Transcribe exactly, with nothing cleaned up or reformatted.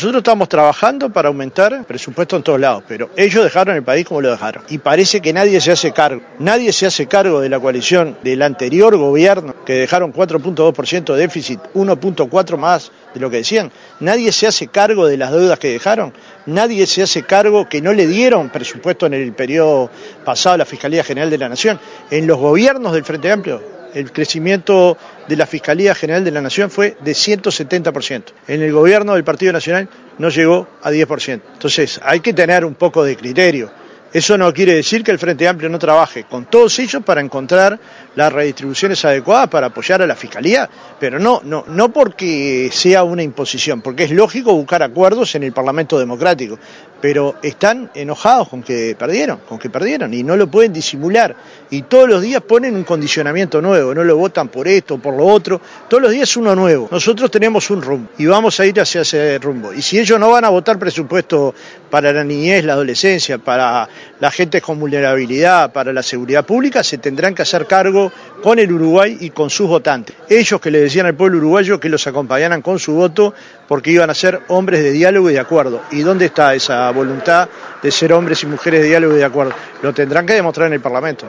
Nosotros estamos trabajando para aumentar presupuesto en todos lados, pero ellos dejaron el país como lo dejaron. Y parece que nadie se hace cargo. Nadie se hace cargo de la coalición del anterior gobierno, que dejaron cuatro punto dos por ciento de déficit, uno punto cuatro más de lo que decían. Nadie se hace cargo de las deudas que dejaron. Nadie se hace cargo que no le dieron presupuesto en el periodo pasado a la Fiscalía General de la Nación. En los gobiernos del Frente Amplio, el crecimiento de la Fiscalía General de la Nación fue de ciento setenta por ciento. En el gobierno del Partido Nacional no llegó a diez por ciento. Entonces hay que tener un poco de criterio. Eso no quiere decir que el Frente Amplio no trabaje con todos ellos para encontrar las redistribuciones adecuadas para apoyar a la Fiscalía, pero no, no, no porque sea una imposición, porque es lógico buscar acuerdos en el Parlamento Democrático, pero están enojados con que perdieron, con que perdieron y no lo pueden disimular y todos los días ponen un condicionamiento nuevo, no lo votan por esto, por lo otro, todos los días uno nuevo. Nosotros tenemos un rumbo y vamos a ir hacia ese rumbo y si ellos no van a votar presupuesto para la niñez, la adolescencia, para la gente con vulnerabilidad, para la seguridad pública, se tendrán que hacer cargo con el Uruguay y con sus votantes. Ellos que le decían al pueblo uruguayo que los acompañaran con su voto porque iban a ser hombres de diálogo y de acuerdo. ¿Y dónde está esa voluntad de ser hombres y mujeres de diálogo y de acuerdo? Lo tendrán que demostrar en el Parlamento.